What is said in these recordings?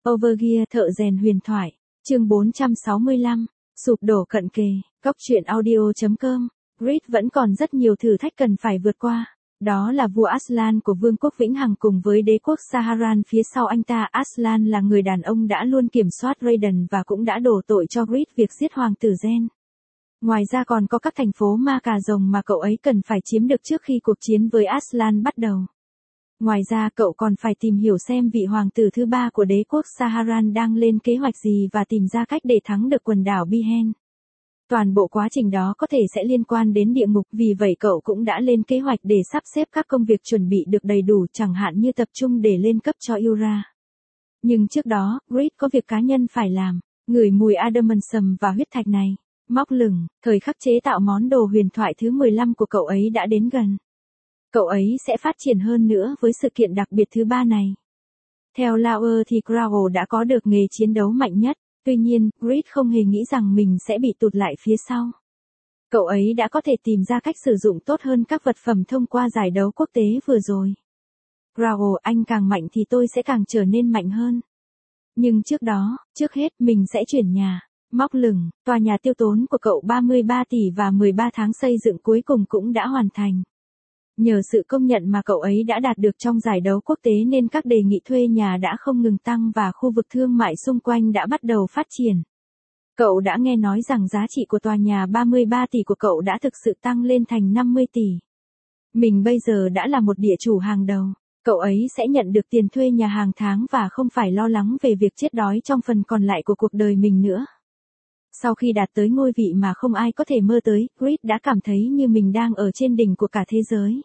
Overgear thợ rèn huyền thoại, chương 465, sụp đổ cận kề, góc truyện audio.com. Reed vẫn còn rất nhiều thử thách cần phải vượt qua. Đó là vua Aslan của Vương quốc Vĩnh Hằng cùng với đế quốc Saharan phía sau anh ta. Aslan là người đàn ông đã luôn kiểm soát Raiden và cũng đã đổ tội cho Reed việc giết hoàng tử Gen. Ngoài ra còn có các thành phố ma cà rồng mà cậu ấy cần phải chiếm được trước khi cuộc chiến với Aslan bắt đầu. Ngoài ra cậu còn phải tìm hiểu xem vị hoàng tử thứ ba của đế quốc Saharan đang lên kế hoạch gì và tìm ra cách để thắng được quần đảo Bihen. Toàn bộ quá trình đó có thể sẽ liên quan đến địa ngục, vì vậy cậu cũng đã lên kế hoạch để sắp xếp các công việc chuẩn bị được đầy đủ, chẳng hạn như tập trung để lên cấp cho Yura. Nhưng trước đó, Reed có việc cá nhân phải làm, ngửi mùi Adamantium và huyết thạch này. Móc lửng, thời khắc chế tạo món đồ huyền thoại thứ 15 của cậu ấy đã đến gần. Cậu ấy sẽ phát triển hơn nữa với sự kiện đặc biệt thứ 3 này. Theo Lauer thì Gravel đã có được nghề chiến đấu mạnh nhất, tuy nhiên, Reed không hề nghĩ rằng mình sẽ bị tụt lại phía sau. Cậu ấy đã có thể tìm ra cách sử dụng tốt hơn các vật phẩm thông qua giải đấu quốc tế vừa rồi. Gravel, anh càng mạnh thì tôi sẽ càng trở nên mạnh hơn. Nhưng trước đó, trước hết mình sẽ chuyển nhà. Móc lửng, tòa nhà tiêu tốn của cậu 33 tỷ và 13 tháng xây dựng cuối cùng cũng đã hoàn thành. Nhờ sự công nhận mà cậu ấy đã đạt được trong giải đấu quốc tế nên các đề nghị thuê nhà đã không ngừng tăng và khu vực thương mại xung quanh đã bắt đầu phát triển. Cậu đã nghe nói rằng giá trị của tòa nhà 33 tỷ của cậu đã thực sự tăng lên thành 50 tỷ. Mình bây giờ đã là một địa chủ hàng đầu. Cậu ấy sẽ nhận được tiền thuê nhà hàng tháng và không phải lo lắng về việc chết đói trong phần còn lại của cuộc đời mình nữa. Sau khi đạt tới ngôi vị mà không ai có thể mơ tới, Reed đã cảm thấy như mình đang ở trên đỉnh của cả thế giới.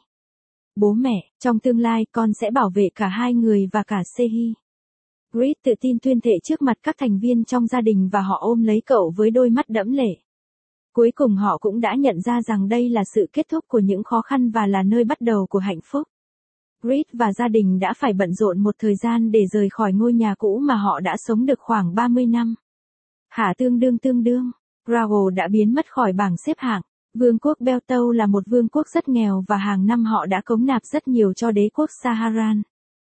Bố mẹ, trong tương lai con sẽ bảo vệ cả hai người và cả Sehi. Reed tự tin tuyên thệ trước mặt các thành viên trong gia đình và họ ôm lấy cậu với đôi mắt đẫm lệ. Cuối cùng họ cũng đã nhận ra rằng đây là sự kết thúc của những khó khăn và là nơi bắt đầu của hạnh phúc. Reed và gia đình đã phải bận rộn một thời gian để rời khỏi ngôi nhà cũ mà họ đã sống được khoảng 30 năm. Tương đương, Gravel đã biến mất khỏi bảng xếp hạng. Vương quốc Beltau là một vương quốc rất nghèo và hàng năm họ đã cống nạp rất nhiều cho đế quốc Saharan.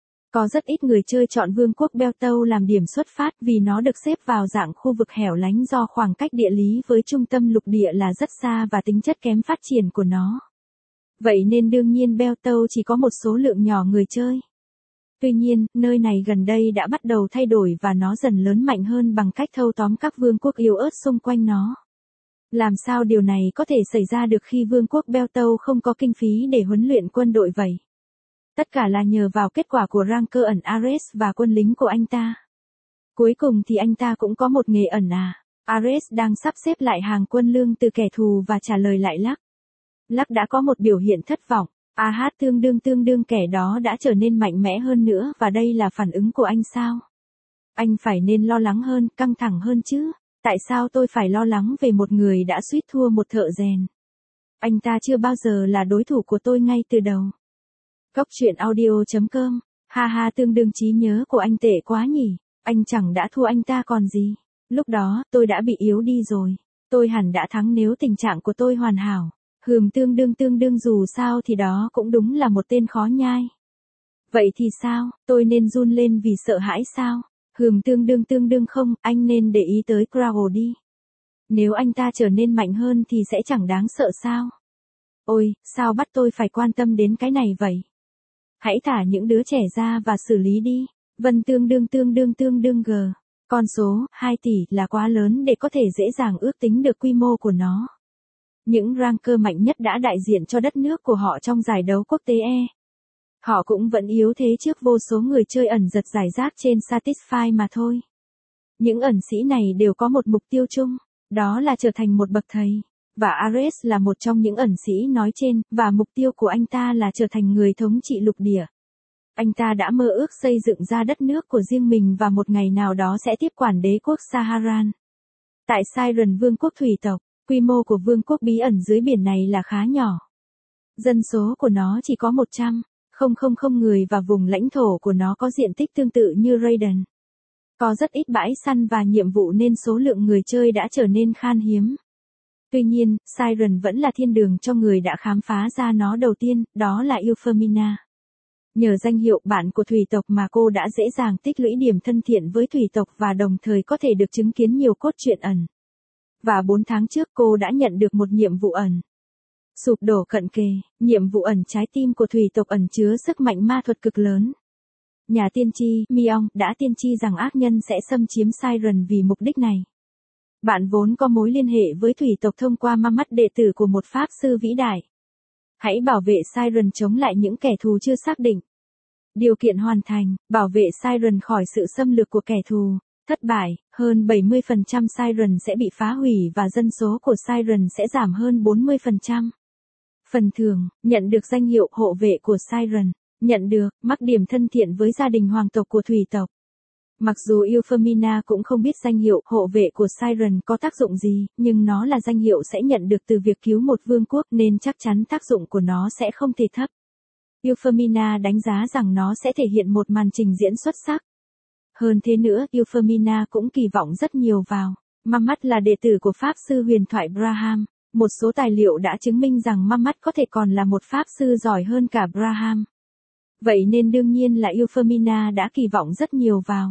Có rất ít người chơi chọn vương quốc Beltau làm điểm xuất phát vì nó được xếp vào dạng khu vực hẻo lánh do khoảng cách địa lý với trung tâm lục địa là rất xa và tính chất kém phát triển của nó. Vậy nên đương nhiên Beltau chỉ có một số lượng nhỏ người chơi. Tuy nhiên, nơi này gần đây đã bắt đầu thay đổi và nó dần lớn mạnh hơn bằng cách thâu tóm các vương quốc yếu ớt xung quanh nó. Làm sao điều này có thể xảy ra được khi vương quốc Beltau không có kinh phí để huấn luyện quân đội vậy? Tất cả là nhờ vào kết quả của Ranger ẩn Ares và quân lính của anh ta. Cuối cùng thì anh ta cũng có một nghề ẩn Ares đang sắp xếp lại hàng quân lương từ kẻ thù và trả lời lại Lắc. Lắc đã có một biểu hiện thất vọng. Tương đương kẻ đó đã trở nên mạnh mẽ hơn nữa và đây là phản ứng của anh sao? Anh phải nên lo lắng hơn, căng thẳng hơn chứ. Tại sao tôi phải lo lắng về một người đã suýt thua một thợ rèn? Anh ta chưa bao giờ là đối thủ của tôi ngay từ đầu. Góc truyện audio.com. Tương đương trí nhớ của anh tệ quá nhỉ. Anh chẳng đã thua anh ta còn gì. Lúc đó, tôi đã bị yếu đi rồi. Tôi hẳn đã thắng nếu tình trạng của tôi hoàn hảo. Tương đương dù sao thì đó cũng đúng là một tên khó nhai. Vậy thì sao, tôi nên run lên vì sợ hãi sao? Tương đương không, anh nên để ý tới Gravel đi. Nếu anh ta trở nên mạnh hơn thì sẽ chẳng đáng sợ sao? Ôi, sao bắt tôi phải quan tâm đến cái này vậy? Hãy thả những đứa trẻ ra và xử lý đi. Vân tương đương g. Con số 2 tỷ là quá lớn để có thể dễ dàng ước tính được quy mô của nó. Những ranker mạnh nhất đã đại diện cho đất nước của họ trong giải đấu quốc tế Họ cũng vẫn yếu thế trước vô số người chơi ẩn giật rải rác trên Satisfy mà thôi. Những ẩn sĩ này đều có một mục tiêu chung, đó là trở thành một bậc thầy. Và Ares là một trong những ẩn sĩ nói trên, và mục tiêu của anh ta là trở thành người thống trị lục địa. Anh ta đã mơ ước xây dựng ra đất nước của riêng mình và một ngày nào đó sẽ tiếp quản đế quốc Saharan. Tại Siren vương quốc thủy tộc, quy mô của vương quốc bí ẩn dưới biển này là khá nhỏ. Dân số của nó chỉ có 100,000 người và vùng lãnh thổ của nó có diện tích tương tự như Raiden. Có rất ít bãi săn và nhiệm vụ nên số lượng người chơi đã trở nên khan hiếm. Tuy nhiên, Siren vẫn là thiên đường cho người đã khám phá ra nó đầu tiên, đó là Euphemina. Nhờ danh hiệu bạn của thủy tộc mà cô đã dễ dàng tích lũy điểm thân thiện với thủy tộc và đồng thời có thể được chứng kiến nhiều cốt truyện ẩn. Và 4 tháng trước cô đã nhận được một nhiệm vụ ẩn. Sụp đổ cận kề, nhiệm vụ ẩn trái tim của thủy tộc ẩn chứa sức mạnh ma thuật cực lớn. Nhà tiên tri, Myong, đã tiên tri rằng ác nhân sẽ xâm chiếm Siren vì mục đích này. Bạn vốn có mối liên hệ với thủy tộc thông qua ma mắt đệ tử của một pháp sư vĩ đại. Hãy bảo vệ Siren chống lại những kẻ thù chưa xác định. Điều kiện hoàn thành, bảo vệ Siren khỏi sự xâm lược của kẻ thù. Thất bại, hơn 70% Siren sẽ bị phá hủy và dân số của Siren sẽ giảm hơn 40%. Phần thưởng, nhận được danh hiệu hộ vệ của Siren. Nhận được, mắc điểm thân thiện với gia đình hoàng tộc của thủy tộc. Mặc dù Euphemina cũng không biết danh hiệu hộ vệ của Siren có tác dụng gì, nhưng nó là danh hiệu sẽ nhận được từ việc cứu một vương quốc nên chắc chắn tác dụng của nó sẽ không thể thấp. Euphemina đánh giá rằng nó sẽ thể hiện một màn trình diễn xuất sắc. Hơn thế nữa, Euphemina cũng kỳ vọng rất nhiều vào. Mamat là đệ tử của pháp sư huyền thoại Braham. Một số tài liệu đã chứng minh rằng Mamat có thể còn là một pháp sư giỏi hơn cả Braham. Vậy nên đương nhiên là Euphemina đã kỳ vọng rất nhiều vào.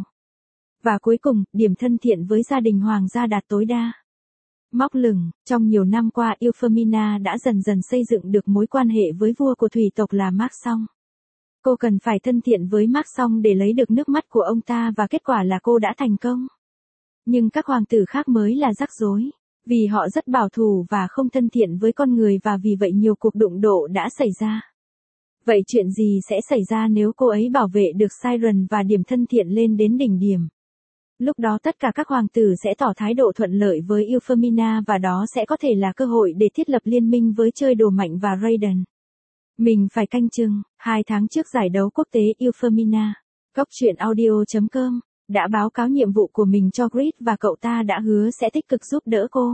Và cuối cùng, điểm thân thiện với gia đình hoàng gia đạt tối đa. Móc lửng, trong nhiều năm qua Euphemina đã dần dần xây dựng được mối quan hệ với vua của thủy tộc là Mark Song. Cô cần phải thân thiện với Mark Song để lấy được nước mắt của ông ta và kết quả là cô đã thành công. Nhưng các hoàng tử khác mới là rắc rối, vì họ rất bảo thủ và không thân thiện với con người và vì vậy nhiều cuộc đụng độ đã xảy ra. Vậy chuyện gì sẽ xảy ra nếu cô ấy bảo vệ được Siren và điểm thân thiện lên đến đỉnh điểm? Lúc đó tất cả các hoàng tử sẽ tỏ thái độ thuận lợi với Euphemina và đó sẽ có thể là cơ hội để thiết lập liên minh với chơi đồ mạnh và Raiden. Mình phải canh chừng, 2 tháng trước giải đấu quốc tế Euphemina, Góc truyện audio.com đã báo cáo nhiệm vụ của mình cho Grid và cậu ta đã hứa sẽ tích cực giúp đỡ cô.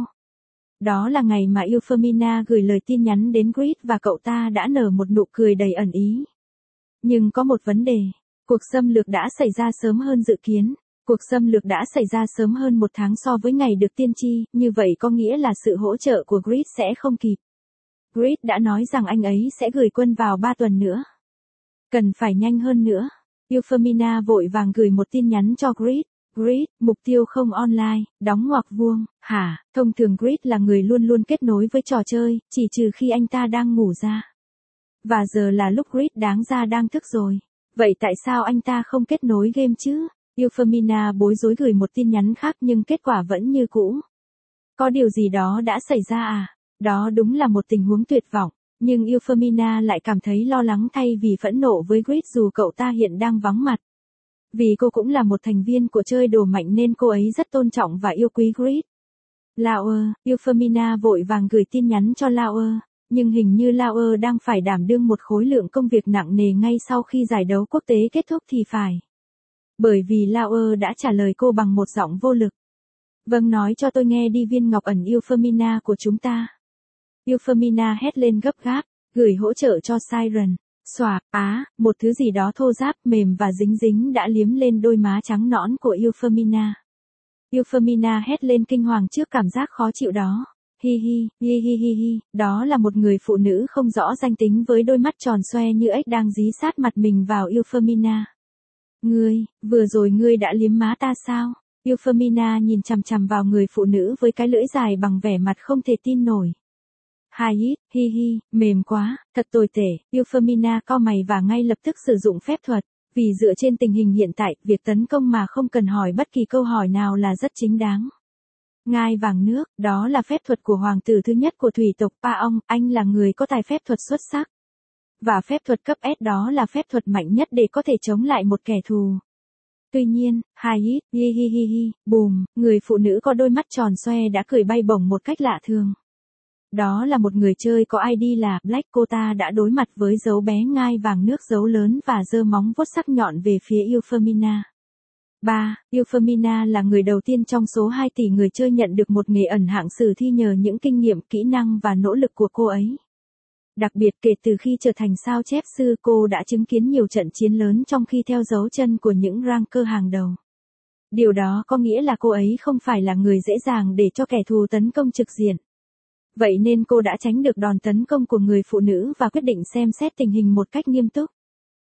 Đó là ngày mà Euphemina gửi lời tin nhắn đến Grid và cậu ta đã nở một nụ cười đầy ẩn ý. Nhưng có một vấn đề, cuộc xâm lược đã xảy ra sớm hơn dự kiến. Cuộc xâm lược đã xảy ra sớm hơn 1 tháng so với ngày được tiên tri, như vậy có nghĩa là sự hỗ trợ của Grid sẽ không kịp. Grid đã nói rằng anh ấy sẽ gửi quân vào 3 tuần nữa. Cần phải nhanh hơn nữa. Euphemina vội vàng gửi một tin nhắn cho Grid. Grid, mục tiêu không online, đóng ngoặc vuông, hả? Thông thường Grid là người luôn luôn kết nối với trò chơi, chỉ trừ khi anh ta đang ngủ ra. Và giờ là lúc Grid đáng ra đang thức rồi. Vậy tại sao anh ta không kết nối game chứ? Euphemina bối rối gửi một tin nhắn khác nhưng kết quả vẫn như cũ. Có điều gì đó đã xảy ra à? Đó đúng là một tình huống tuyệt vọng. Nhưng Euphemina lại cảm thấy lo lắng thay vì phẫn nộ với Grid dù cậu ta hiện đang vắng mặt. Vì cô cũng là một thành viên của chơi đồ mạnh nên cô ấy rất tôn trọng và yêu quý Grid. Lauer, Euphemina vội vàng gửi tin nhắn cho Lauer, nhưng hình như Lauer đang phải đảm đương một khối lượng công việc nặng nề ngay sau khi giải đấu quốc tế kết thúc thì phải. Bởi vì Lauer đã trả lời cô bằng một giọng vô lực. Vâng, nói cho tôi nghe đi viên ngọc ẩn Euphemina của chúng ta. Euphemina hét lên gấp gáp, gửi hỗ trợ cho Siren. Xòa, một thứ gì đó thô ráp, mềm và dính dính đã liếm lên đôi má trắng nõn của Euphemina. Euphemina hét lên kinh hoàng trước cảm giác khó chịu đó. Hi hi, hi hi hi hi, đó là một người phụ nữ không rõ danh tính với đôi mắt tròn xoe như ếch đang dí sát mặt mình vào Euphemina. Vừa rồi ngươi đã liếm má ta sao? Euphemina nhìn chằm chằm vào người phụ nữ với cái lưỡi dài bằng vẻ mặt không thể tin nổi. Hai hít, hi hi, mềm quá, thật tồi tệ. Euphemina cau mày và ngay lập tức sử dụng phép thuật. Vì dựa trên tình hình hiện tại, việc tấn công mà không cần hỏi bất kỳ câu hỏi nào là rất chính đáng. Ngai vàng nước, đó là phép thuật của hoàng tử thứ nhất của thủy tộc Paong, anh là người có tài phép thuật xuất sắc. Và phép thuật cấp S đó là phép thuật mạnh nhất để có thể chống lại một kẻ thù. Tuy nhiên, hai hít, hi hi hi hi, bùm, người phụ nữ có đôi mắt tròn xoe đã cười bay bổng một cách lạ thường. Đó là một người chơi có ID là Black, cô ta đã đối mặt với dấu bé ngai vàng nước dấu lớn và giơ móng vuốt sắc nhọn về phía Euphemina. 3. Euphemina là người đầu tiên trong số 2 tỷ người chơi nhận được một nghề ẩn hạng sử thi nhờ những kinh nghiệm, kỹ năng và nỗ lực của cô ấy. Đặc biệt kể từ khi trở thành sao chép sư, cô đã chứng kiến nhiều trận chiến lớn trong khi theo dấu chân của những ranker hàng đầu. Điều đó có nghĩa là cô ấy không phải là người dễ dàng để cho kẻ thù tấn công trực diện. Vậy nên cô đã tránh được đòn tấn công của người phụ nữ và quyết định xem xét tình hình một cách nghiêm túc.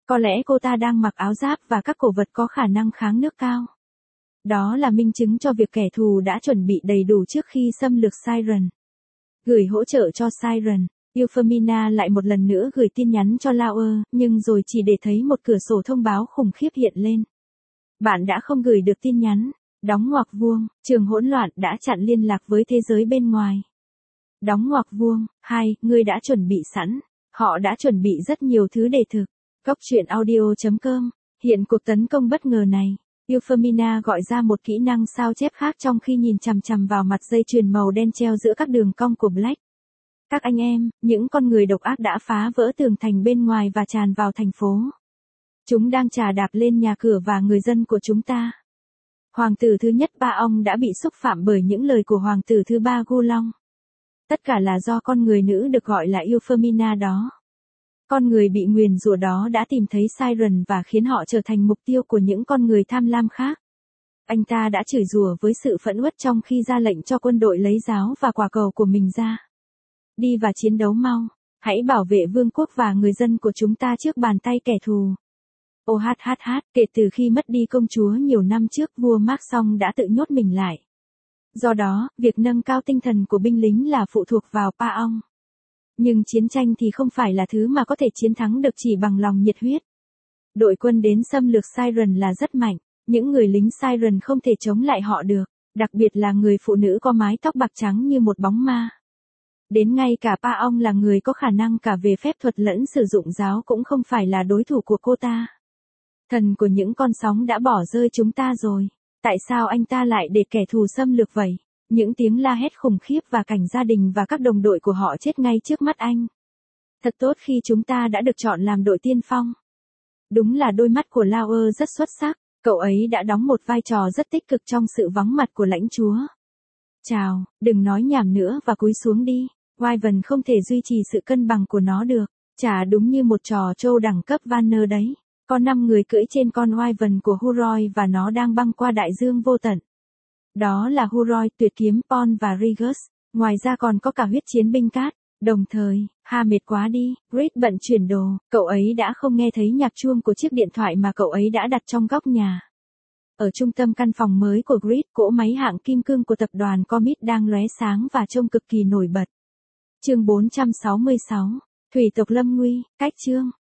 Có lẽ cô ta đang mặc áo giáp và các cổ vật có khả năng kháng nước cao. Đó là minh chứng cho việc kẻ thù đã chuẩn bị đầy đủ trước khi xâm lược Siren. Gửi hỗ trợ cho Siren, Euphemina lại một lần nữa gửi tin nhắn cho Lauer, nhưng rồi chỉ để thấy một cửa sổ thông báo khủng khiếp hiện lên. Bạn đã không gửi được tin nhắn. Đóng ngoặc vuông, trường hỗn loạn đã chặn liên lạc với thế giới bên ngoài. Đóng ngoặc vuông, 2, ngươi đã chuẩn bị sẵn. Họ đã chuẩn bị rất nhiều thứ để thực. Góc truyện audio.com. Hiện cuộc tấn công bất ngờ này, Euphemina gọi ra một kỹ năng sao chép khác trong khi nhìn chằm chằm vào mặt dây chuyền màu đen treo giữa các đường cong của Black. Các anh em, những con người độc ác đã phá vỡ tường thành bên ngoài và tràn vào thành phố. Chúng đang chà đạp lên nhà cửa và người dân của chúng ta. Hoàng tử thứ nhất Ba Ong đã bị xúc phạm bởi những lời của hoàng tử thứ ba Gu Long. Tất cả là do con người nữ được gọi là Euphemina đó. Con người bị nguyền rủa đó đã tìm thấy Siren và khiến họ trở thành mục tiêu của những con người tham lam khác. Anh ta đã chửi rủa với sự phẫn uất trong khi ra lệnh cho quân đội lấy giáo và quả cầu của mình ra. Đi và chiến đấu mau, hãy bảo vệ vương quốc và người dân của chúng ta trước bàn tay kẻ thù. Kể từ khi mất đi công chúa nhiều năm trước, vua Mark Song đã tự nhốt mình lại. Do đó, việc nâng cao tinh thần của binh lính là phụ thuộc vào Pa Ong. Nhưng chiến tranh thì không phải là thứ mà có thể chiến thắng được chỉ bằng lòng nhiệt huyết. Đội quân đến xâm lược Siren là rất mạnh, những người lính Siren không thể chống lại họ được, đặc biệt là người phụ nữ có mái tóc bạc trắng như một bóng ma. Đến ngay cả Pa Ong là người có khả năng cả về phép thuật lẫn sử dụng giáo cũng không phải là đối thủ của cô ta. Thần của những con sóng đã bỏ rơi chúng ta rồi. Tại sao anh ta lại để kẻ thù xâm lược vậy? Những tiếng la hét khủng khiếp và cảnh gia đình và các đồng đội của họ chết ngay trước mắt anh. Thật tốt khi chúng ta đã được chọn làm đội tiên phong. Đúng là đôi mắt của Lauer rất xuất sắc, cậu ấy đã đóng một vai trò rất tích cực trong sự vắng mặt của lãnh chúa. Chào, đừng nói nhảm nữa và cúi xuống đi. Wyvern không thể duy trì sự cân bằng của nó được. Chả đúng như một trò trâu đẳng cấp Vanner đấy. Có 5 người cưỡi trên con Wyvern của Huroi và nó đang băng qua đại dương vô tận. Đó là Huroi, Tuyệt Kiếm, Pon và Rigus. Ngoài ra còn có cả huyết chiến binh cát. Đồng thời, mệt quá đi, Grid bận chuyển đồ, cậu ấy đã không nghe thấy nhạc chuông của chiếc điện thoại mà cậu ấy đã đặt trong góc nhà. Ở trung tâm căn phòng mới của Grid, cỗ máy hạng kim cương của tập đoàn Comet đang lóe sáng và trông cực kỳ nổi bật. Chương 466, Thủy tộc lâm nguy, cách chương.